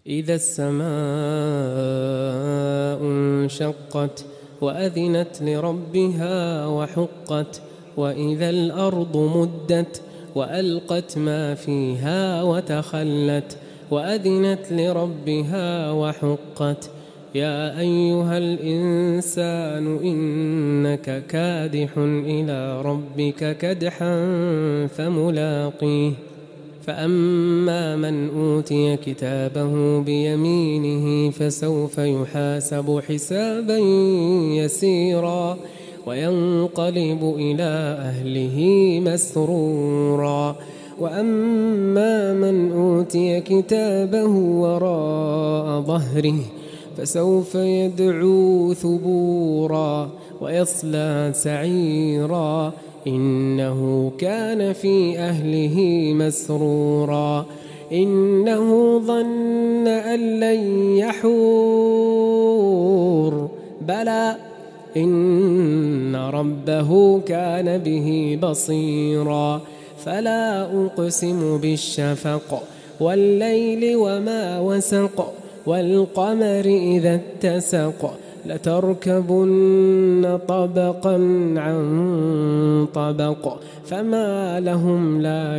إذا السماء انشقت وأذنت لربها وحقت وإذا الأرض مدت وألقت ما فيها وتخلت وأذنت لربها وحقت يا أيها الإنسان إنك كادح إلى ربك كدحا فملاقيه فأما من أوتي كتابه بيمينه فسوف يحاسب حسابا يسيرا وينقلب إلى أهله مسرورا وأما من أوتي كتابه وراء ظهره فسوف يدعو ثبورا ويصلى سعيرا إنه كان في أهله مسرورا إنه ظن أن لن يحور بلى إن ربه كان به بصيرا فلا أقسم بالشفق والليل وما وسق والقمر إذا اتسق لتركبن طبقا عن طبق فما لهم لا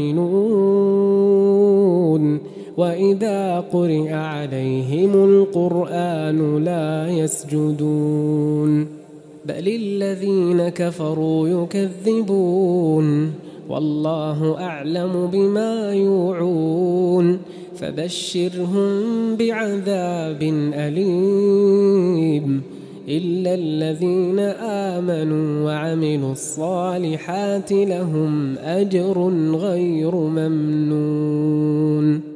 يؤمنون وإذا قرئ عليهم القرآن لا يسجدون بل الذين كفروا يكذبون والله أعلم بما يوعون فبشرهم بعذاب أليم إلا الذين آمنوا وعملوا الصالحات لهم أجر غير ممنون.